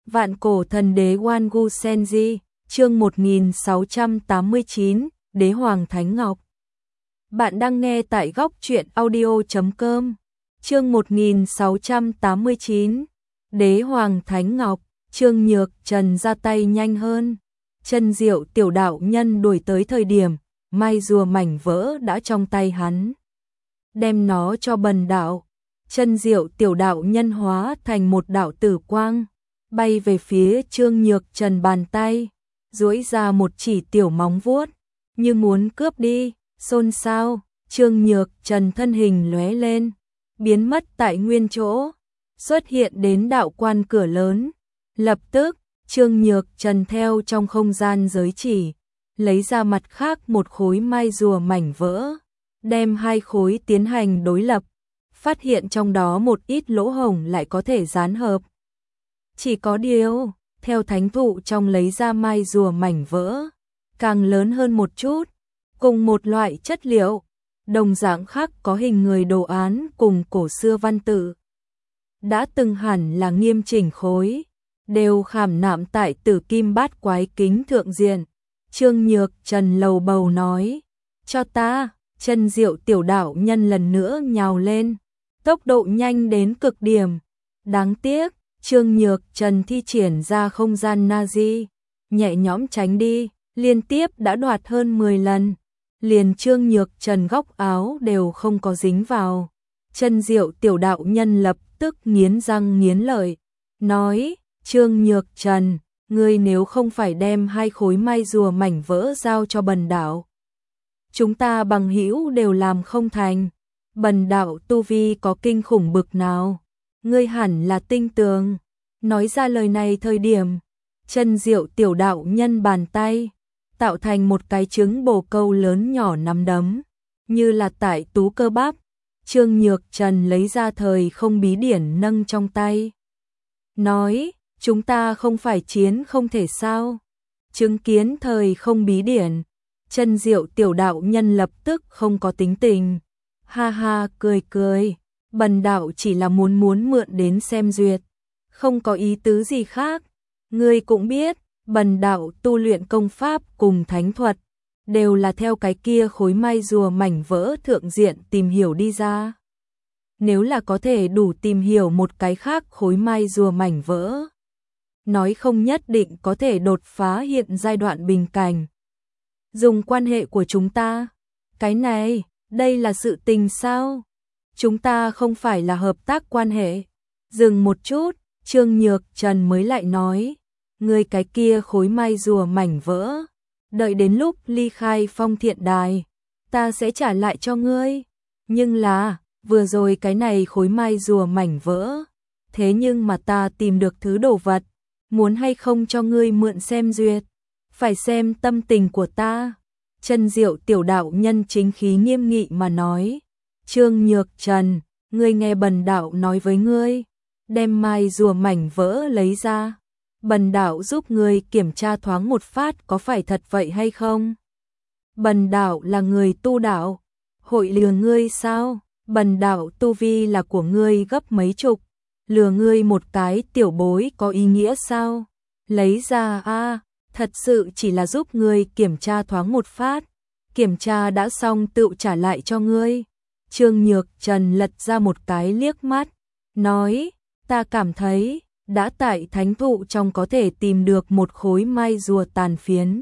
Vạn cổ thần đế Wangu Senji, chương 1689, Đế Hoàng Thánh Ngọc. Bạn đang nghe tại góc truyện audio.com. Chương 1689, Đế Hoàng Thánh Ngọc. Trương Nhược Trần ra tay nhanh hơn. Chân Diệu tiểu đạo nhân đuổi tới thời điểm mai rùa mảnh vỡ đã trong tay hắn. Đem nó cho Bần đạo. Chân Diệu tiểu đạo nhân hóa thành một đạo tử quang, bay về phía Trương Nhược Trần bàn tay, duỗi ra một chỉ tiểu móng vuốt, như muốn cướp đi. Xôn xao, Trương Nhược Trần thân hình lóe lên, biến mất tại nguyên chỗ, xuất hiện đến đạo quan cửa lớn. Lập tức, Trương Nhược Trần theo trong không gian giới chỉ, lấy ra mặt khác một khối mai rùa mảnh vỡ, đem hai khối tiến hành đối lập, phát hiện trong đó một ít lỗ hổng lại có thể dán hợp. Chỉ có điều, theo thánh thụ trong lấy ra mai rùa mảnh vỡ, càng lớn hơn một chút, cùng một loại chất liệu, đồng dạng khác có hình người đồ án cùng cổ xưa văn tự. Đã từng hẳn là nghiêm chỉnh khối, đều khảm nạm tại Tử Kim Bát Quái kính thượng diện. Trương Nhược Trần lầu bầu nói, cho ta. Chân Diệu tiểu đạo nhân lần nữa nhào lên, tốc độ nhanh đến cực điểm. Đáng tiếc, Trương Nhược Trần thi triển ra không gian Nazi, nhẹ nhõm tránh đi, liên tiếp đã đoạt hơn 10 lần. Liền Trương Nhược Trần góc áo đều không có dính vào. Chân Diệu tiểu đạo nhân lập tức nghiến răng nghiến lợi, nói, Trương Nhược Trần, ngươi nếu không phải đem hai khối mai rùa mảnh vỡ giao cho Bần đạo, chúng ta bằng hữu đều làm không thành. Bần đạo tu vi có kinh khủng bực nào, ngươi hẳn là tinh tường. Nói ra lời này thời điểm, Chân Diệu tiểu đạo nhân bàn tay tạo thành một cái trứng bồ câu lớn nhỏ nắm đấm, như là tại tú cơ bắp. Trương Nhược Trần lấy ra thời không bí điển nâng trong tay, nói, chúng ta không phải chiến không thể sao? Chứng kiến thời không bí điển, Chân Diệu tiểu đạo nhân lập tức không có tính tình, ha ha cười cười, Bần đạo chỉ là muốn mượn đến xem duyệt, không có ý tứ gì khác. Ngươi cũng biết, Bần đạo tu luyện công pháp cùng thánh thuật, đều là theo cái kia khối mai rùa mảnh vỡ thượng diện tìm hiểu đi ra. Nếu là có thể đủ tìm hiểu một cái khác khối mai rùa mảnh vỡ, nói không nhất định có thể đột phá hiện giai đoạn bình cảnh. Dùng quan hệ của chúng ta, cái này, đây là sự tình sao? Chúng ta không phải là hợp tác quan hệ. Dừng một chút, Trương Nhược Trần mới lại nói, ngươi cái kia khối mai rùa mảnh vỡ, đợi đến lúc ly khai Phong Thiện Đài, ta sẽ trả lại cho ngươi. Nhưng là, vừa rồi cái này khối mai rùa mảnh vỡ, thế nhưng mà ta tìm được thứ đồ vật, muốn hay không cho ngươi mượn xem duyệt, phải xem tâm tình của ta. Chân Diệu tiểu đạo nhân chính khí nghiêm nghị mà nói, Trương Nhược Trần, ngươi nghe Bần đạo nói với ngươi, đem mai rùa mảnh vỡ lấy ra, Bần đạo giúp ngươi kiểm tra thoáng một phát có phải thật vậy hay không. Bần đạo là người tu đạo, hội lừa ngươi sao? Bần đạo tu vi là của ngươi gấp mấy chục, lừa ngươi một cái tiểu bối có ý nghĩa sao? Lấy ra a, thật sự chỉ là giúp ngươi kiểm tra thoáng một phát, kiểm tra đã xong tự trả lại cho ngươi. Trương Nhược Trần lật ra một cái liếc mắt, nói, ta cảm thấy, đã tại thánh thụ trong có thể tìm được một khối mai rùa tàn phiến.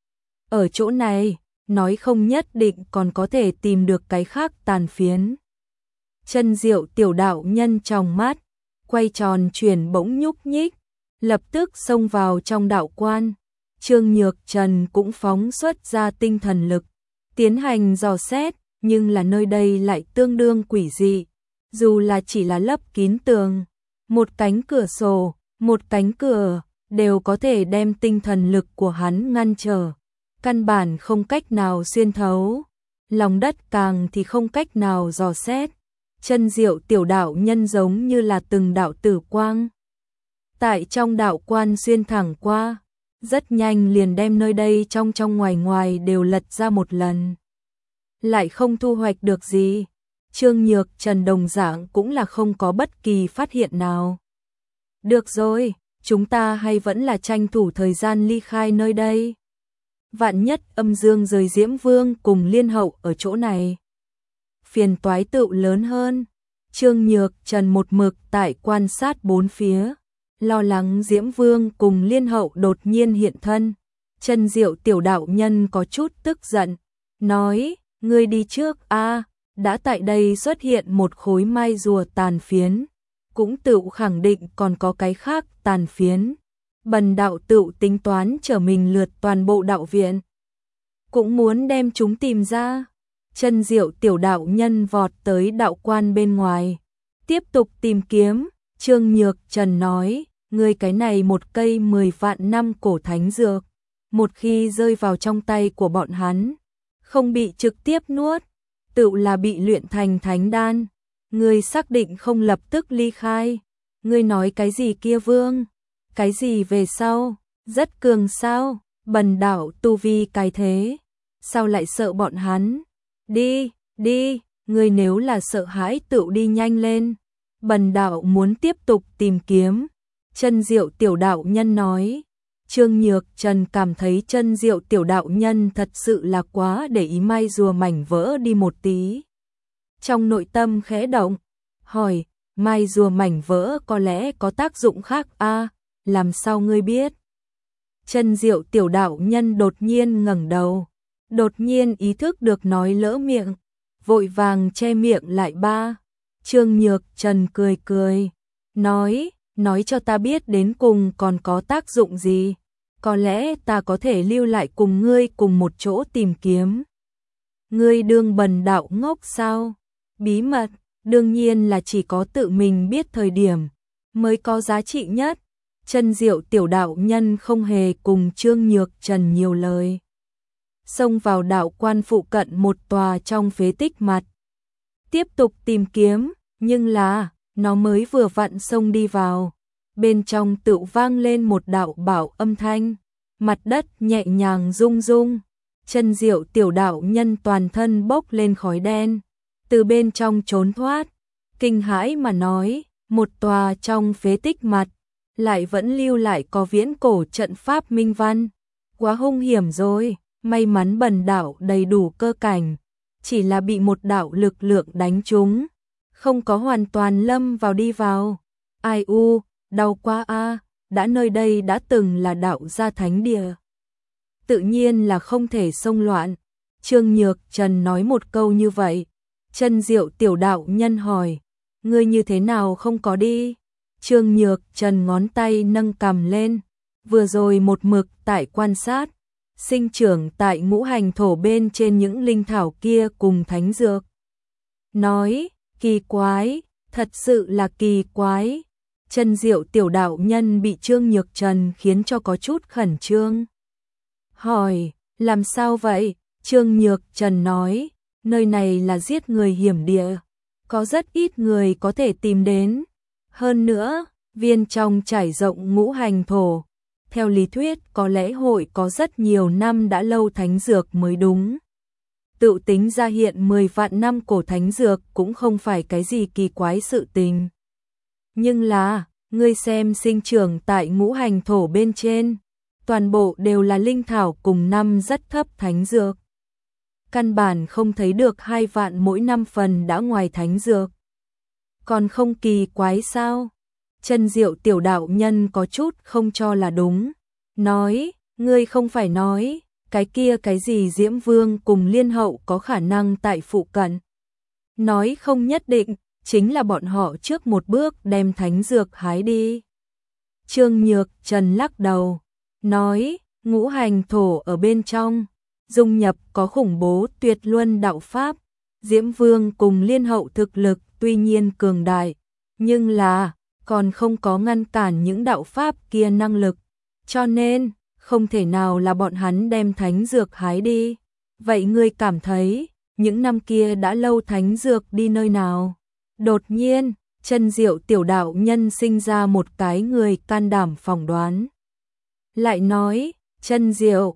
Ở chỗ này, nói không nhất định còn có thể tìm được cái khác tàn phiến. Chân Diệu tiểu đạo nhân trong mắt, quay tròn chuyển bỗng nhúc nhích, lập tức xông vào trong đạo quan. Trương Nhược Trần cũng phóng xuất ra tinh thần lực, tiến hành dò xét, nhưng là nơi đây lại tương đương quỷ dị. Dù là chỉ là lấp kín tường, một cánh cửa sổ, một cánh cửa, đều có thể đem tinh thần lực của hắn ngăn trở. Căn bản không cách nào xuyên thấu, lòng đất càng thì không cách nào dò xét. Chân Diệu tiểu đạo nhân giống như là từng đạo tử quang, tại trong đạo quan xuyên thẳng qua, rất nhanh liền đem nơi đây trong ngoài đều lật ra một lần. Lại không thu hoạch được gì. Trương Nhược Trần đồng dạng cũng là không có bất kỳ phát hiện nào. Được rồi, chúng ta hay vẫn là tranh thủ thời gian ly khai nơi đây. Vạn nhất âm dương rời Diễm Vương cùng Liên Hậu ở chỗ này, phiền toái tựu lớn hơn. Trương Nhược Trần một mực tại quan sát bốn phía, lo lắng Diễm Vương cùng Liên Hậu đột nhiên hiện thân. Chân Diệu tiểu đạo nhân có chút tức giận, nói, ngươi đi trước a, đã tại đây xuất hiện một khối mai rùa tàn phiến, cũng tựu khẳng định còn có cái khác tàn phiến. Bần đạo tựu tính toán trở mình lượt toàn bộ đạo viện, cũng muốn đem chúng tìm ra. Chân Diệu tiểu đạo nhân vọt tới đạo quan bên ngoài, tiếp tục tìm kiếm. Trương Nhược Trần nói, ngươi cái này một cây 10 vạn năm cổ thánh dược, một khi rơi vào trong tay của bọn hắn, không bị trực tiếp nuốt, tựu là bị luyện thành thánh đan. Ngươi xác định không lập tức ly khai? Ngươi nói cái gì kia Vương? Cái gì về sau? Rất cường sao? Bần đạo tu vi cái thế, sao lại sợ bọn hắn? Đi, đi, ngươi nếu là sợ hãi tựu đi nhanh lên. Bần đạo muốn tiếp tục tìm kiếm. Chân Diệu tiểu đạo nhân nói. Trương Nhược Trần cảm thấy Chân Diệu tiểu đạo nhân thật sự là quá để ý mai rùa mảnh vỡ đi một tí. Trong nội tâm khẽ động, hỏi, mai rùa mảnh vỡ có lẽ có tác dụng khác a, làm sao ngươi biết? Chân Diệu tiểu đạo nhân đột nhiên ngẩng đầu, đột nhiên ý thức được nói lỡ miệng, vội vàng che miệng lại ba. Trương Nhược Trần cười cười, nói cho ta biết đến cùng còn có tác dụng gì, có lẽ ta có thể lưu lại cùng ngươi cùng một chỗ tìm kiếm. Ngươi đương bần đạo ngốc sao? Bí mật, đương nhiên là chỉ có tự mình biết thời điểm mới có giá trị nhất. Chân Diệu tiểu đạo nhân không hề cùng Trương Nhược Trần nhiều lời, xông vào đạo quan phụ cận một tòa trong phế tích mặt, tiếp tục tìm kiếm. Nhưng là, nó mới vừa vặn xông đi vào, bên trong tựu vang lên một đạo bảo âm thanh, mặt đất nhẹ nhàng rung rung. Chân Diệu tiểu đạo nhân toàn thân bốc lên khói đen, từ bên trong trốn thoát, kinh hãi mà nói, một tòa trong phế tích mặt, lại vẫn lưu lại có viễn cổ trận pháp minh văn, quá hung hiểm rồi. May mắn bần đạo đầy đủ cơ cảnh, chỉ là bị một đạo lực lượng đánh trúng, không có hoàn toàn lâm vào đi vào. Ai u, đau quá a, đã nơi đây đã từng là đạo gia thánh địa, tự nhiên là không thể xông loạn. Trương Nhược Trần nói một câu như vậy. Chân Diệu tiểu đạo nhân hỏi, ngươi như thế nào không có đi? Trương Nhược Trần ngón tay nâng cằm lên, vừa rồi một mực tại quan sát sinh trưởng tại ngũ hành thổ bên trên những linh thảo kia cùng thánh dược. Nói, kỳ quái, thật sự là kỳ quái. Chân Diệu tiểu đạo nhân bị Trương Nhược Trần khiến cho có chút khẩn trương. Hỏi, làm sao vậy? Trương Nhược Trần nói, nơi này là giết người hiểm địa, có rất ít người có thể tìm đến. Hơn nữa, viên trong trải rộng ngũ hành thổ, theo lý thuyết có lẽ hội có rất nhiều năm đã lâu thánh dược mới đúng. Tự tính ra hiện 10 vạn năm cổ thánh dược cũng không phải cái gì kỳ quái sự tình. Nhưng là, ngươi xem sinh trưởng tại ngũ hành thổ bên trên, toàn bộ đều là linh thảo cùng năm rất thấp thánh dược. Căn bản không thấy được 2 vạn mỗi năm phần đã ngoài thánh dược. Còn không kỳ quái sao? Chân Diệu tiểu đạo nhân có chút không cho là đúng, nói, ngươi không phải nói, cái kia cái gì Diễm Vương cùng Liên Hậu có khả năng tại phụ cận. Nói không nhất định, chính là bọn họ trước một bước đem thánh dược hái đi. Trương Nhược Trần lắc đầu, nói, ngũ hành thổ ở bên trong, dung nhập có khủng bố tuyệt luân đạo pháp. Diễm Vương cùng Liên Hậu thực lực tuy nhiên cường đại, nhưng là còn không có ngăn cản những đạo pháp kia năng lực, cho nên không thể nào là bọn hắn đem thánh dược hái đi. Vậy ngươi cảm thấy những năm kia đã lâu thánh dược đi nơi nào? Đột nhiên, Chân Diệu tiểu đạo nhân sinh ra một cái người can đảm phỏng đoán. Lại nói, Chân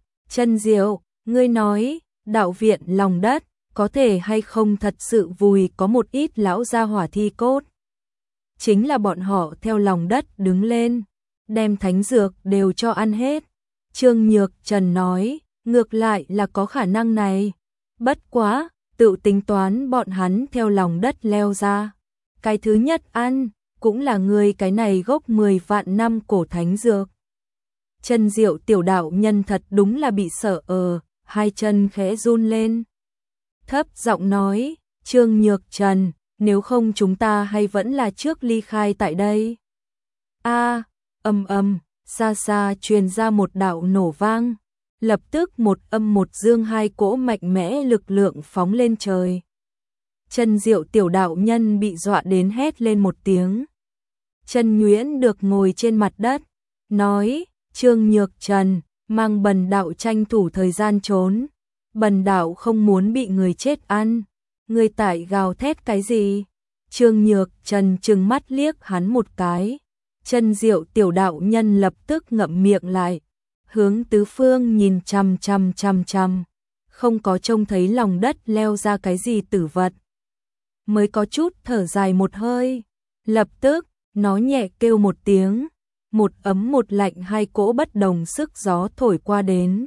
Diệu, ngươi nói, đạo viện lòng đất, có thể hay không thật sự vùi có một ít lão gia hỏa thi cốt? Chính là bọn họ theo lòng đất đứng lên, đem thánh dược đều cho ăn hết. Trương Nhược Trần nói, ngược lại là có khả năng này. Bất quá, tự tính toán bọn hắn theo lòng đất leo ra. Cái thứ nhất ăn, cũng là người cái này gốc 10 vạn năm cổ thánh dược. Chân Diệu tiểu đạo nhân thật đúng là bị sợ hai chân khẽ run lên. Thấp giọng nói, Trương Nhược Trần, nếu không chúng ta hay vẫn là trước ly khai tại đây. Xa xa truyền ra một đạo nổ vang. Lập tức một âm một dương hai cỗ mạnh mẽ lực lượng phóng lên trời. Chân Diệu tiểu đạo nhân bị dọa đến hét lên một tiếng. Chân Nhuyễn được ngồi trên mặt đất, nói, Trương Nhược Trần, mang bần đạo tranh thủ thời gian trốn. Bần đạo không muốn bị người chết ăn. Người tại gào thét cái gì? Trương Nhược Trần trừng mắt liếc hắn một cái. Chân Diệu tiểu đạo nhân lập tức ngậm miệng lại, hướng tứ phương nhìn chằm, không có trông thấy lòng đất leo ra cái gì tử vật. Mới có chút thở dài một hơi, lập tức, nó nhẹ kêu một tiếng, một ấm một lạnh hai cỗ bất đồng sức gió thổi qua đến.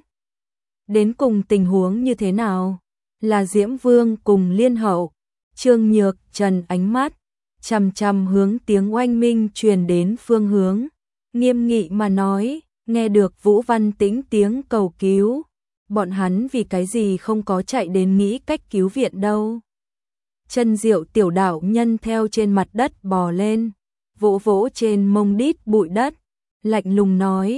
Đến cùng tình huống như thế nào? Là Diễm Vương cùng Liên Hậu. Trương Nhược Trần ánh mắt chằm hướng tiếng oanh minh truyền đến phương hướng, nghiêm nghị mà nói, nghe được Vũ Văn Tĩnh tiếng cầu cứu, bọn hắn vì cái gì không có chạy đến nghĩ cách cứu viện đâu. Chân Diệu tiểu đạo nhân theo trên mặt đất bò lên, vỗ vỗ trên mông đít bụi đất, lạnh lùng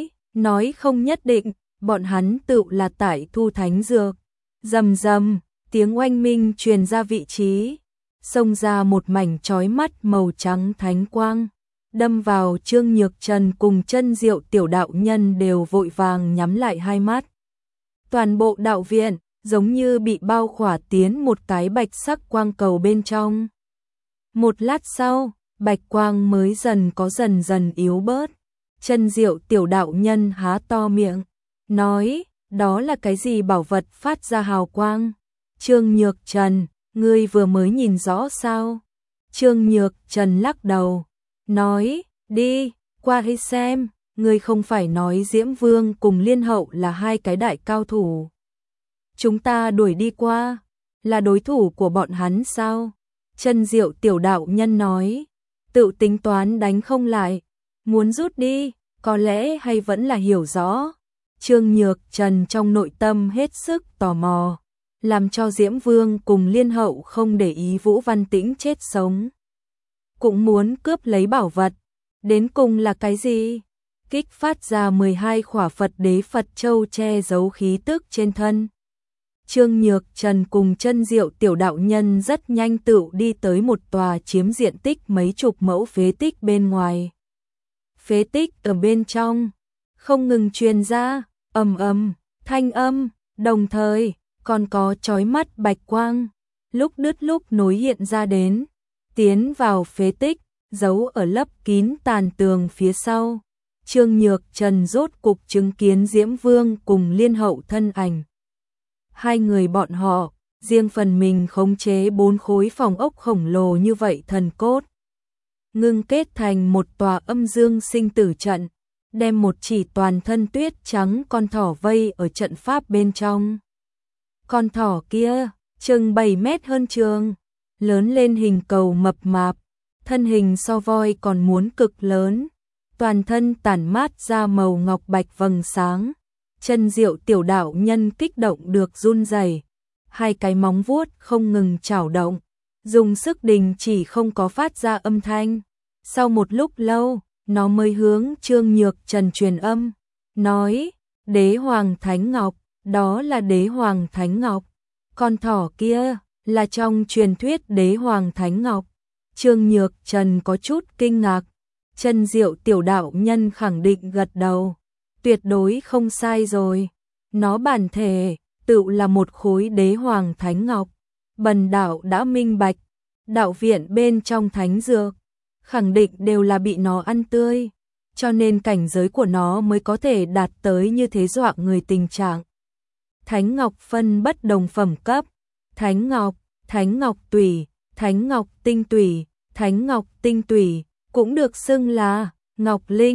nói không nhất định, bọn hắn tự là tại thu thánh dược. Rầm rầm, tiếng oanh minh truyền ra vị trí, xông ra một mảnh chói mắt màu trắng thánh quang, đâm vào Trương Nhược Trần cùng Chân Diệu tiểu đạo nhân đều vội vàng nhắm lại hai mắt. Toàn bộ đạo viện giống như bị bao khỏa tiến một cái bạch sắc quang cầu bên trong. Một lát sau, bạch quang mới dần dần yếu bớt. Chân Diệu tiểu đạo nhân há to miệng, nói, đó là cái gì bảo vật phát ra hào quang? Trương Nhược Trần, ngươi vừa mới nhìn rõ sao? Trương Nhược Trần lắc đầu, nói, đi, qua đi xem, ngươi không phải nói Diễm Vương cùng Liên Hậu là hai cái đại cao thủ. Chúng ta đuổi đi qua, là đối thủ của bọn hắn sao? Chân Diệu tiểu đạo nhân nói, tự tính toán đánh không lại, muốn rút đi, có lẽ hay vẫn là hiểu rõ. Trương Nhược Trần trong nội tâm hết sức tò mò, làm cho Diễm Vương cùng Liên Hậu không để ý Vũ Văn Tĩnh chết sống. Cũng muốn cướp lấy bảo vật, đến cùng là cái gì? Kích phát ra 12 khỏa Phật đế Phật châu che giấu khí tức trên thân. Trương Nhược Trần cùng Chân Diệu tiểu đạo nhân rất nhanh tự đi tới một tòa chiếm diện tích mấy chục mẫu phế tích bên ngoài. Phế tích ở bên trong không ngừng truyền ra thanh âm, đồng thời còn có chói mắt bạch quang, lúc đứt lúc nối hiện ra đến, tiến vào phế tích, giấu ở lấp kín tàn tường phía sau. Trương Nhược Trần rốt cục chứng kiến Diễm Vương cùng Liên Hậu thân ảnh. Hai người bọn họ, riêng phần mình khống chế 4 khối phòng ốc khổng lồ như vậy thần cốt, ngưng kết thành một tòa âm dương sinh tử trận, đem một chỉ toàn thân tuyết trắng con thỏ vây ở trận pháp bên trong. Con thỏ kia, chừng 7 mét hơn trường, lớn lên hình cầu mập mạp, thân hình so voi còn muốn cực lớn, toàn thân tản mát ra màu ngọc bạch vầng sáng. Chân Diệu tiểu đạo nhân kích động được run rẩy, hai cái móng vuốt không ngừng chảo động, dùng sức đình chỉ không có phát ra âm thanh. Sau một lúc lâu, nó mới hướng Trương Nhược Trần truyền âm, nói, Đế Hoàng Thánh Ngọc, đó là Đế Hoàng Thánh Ngọc. Con thỏ kia là trong truyền thuyết Đế Hoàng Thánh Ngọc. Trương Nhược Trần có chút kinh ngạc. Chân Diệu tiểu đạo nhân khẳng định gật đầu, tuyệt đối không sai rồi. Nó bản thể tự là một khối Đế Hoàng Thánh Ngọc. Bần đạo đã minh bạch, đạo viện bên trong thánh dược khẳng định đều là bị nó ăn tươi, cho nên cảnh giới của nó mới có thể đạt tới như thế dọa người tình trạng. Thánh Ngọc phân bất đồng phẩm cấp, Thánh Ngọc tủy, Thánh Ngọc tinh tủy, Thánh Ngọc tinh tủy cũng được xưng là Ngọc Linh,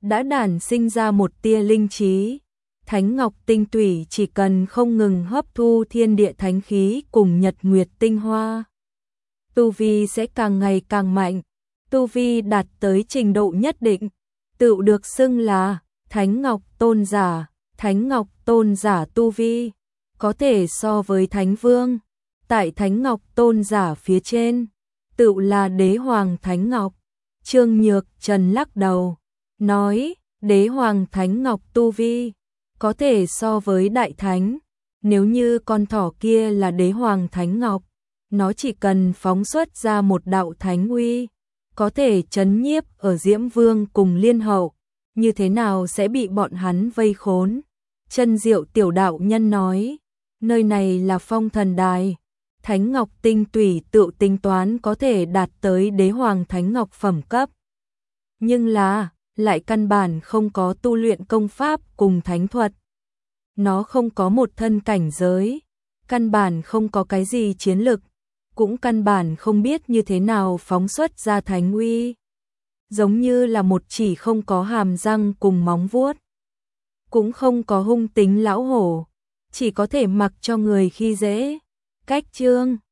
đã đản sinh ra một tia linh trí. Thánh ngọc tinh tủy chỉ cần không ngừng hấp thu thiên địa thánh khí cùng nhật nguyệt tinh hoa, tu vi sẽ càng ngày càng mạnh. Tu vi đạt tới trình độ nhất định, tự được xưng là Thánh Ngọc Tôn giả. Thánh Ngọc Tôn giả tu vi có thể so với Thánh Vương. Tại Thánh Ngọc Tôn giả phía trên, tự là Đế Hoàng Thánh Ngọc. Trương Nhược Trần lắc đầu, nói, Đế Hoàng Thánh Ngọc tu vi có thể so với Đại Thánh. Nếu như con thỏ kia là Đế Hoàng Thánh Ngọc, nó chỉ cần phóng xuất ra một đạo thánh uy, có thể trấn nhiếp ở Diễm Vương cùng Liên Hậu, như thế nào sẽ bị bọn hắn vây khốn. Chân Diệu tiểu đạo nhân nói, nơi này là Phong Thần Đài, Thánh Ngọc tinh tủy tự tính toán có thể đạt tới Đế Hoàng Thánh Ngọc phẩm cấp. Nhưng là, lại căn bản không có tu luyện công pháp cùng thánh thuật. Nó không có một thân cảnh giới, căn bản không có cái gì chiến lực, cũng căn bản không biết như thế nào phóng xuất ra thánh uy. Giống như là một chỉ không có hàm răng cùng móng vuốt, cũng không có hung tính lão hổ, chỉ có thể mặc cho người khi dễ. Cách chương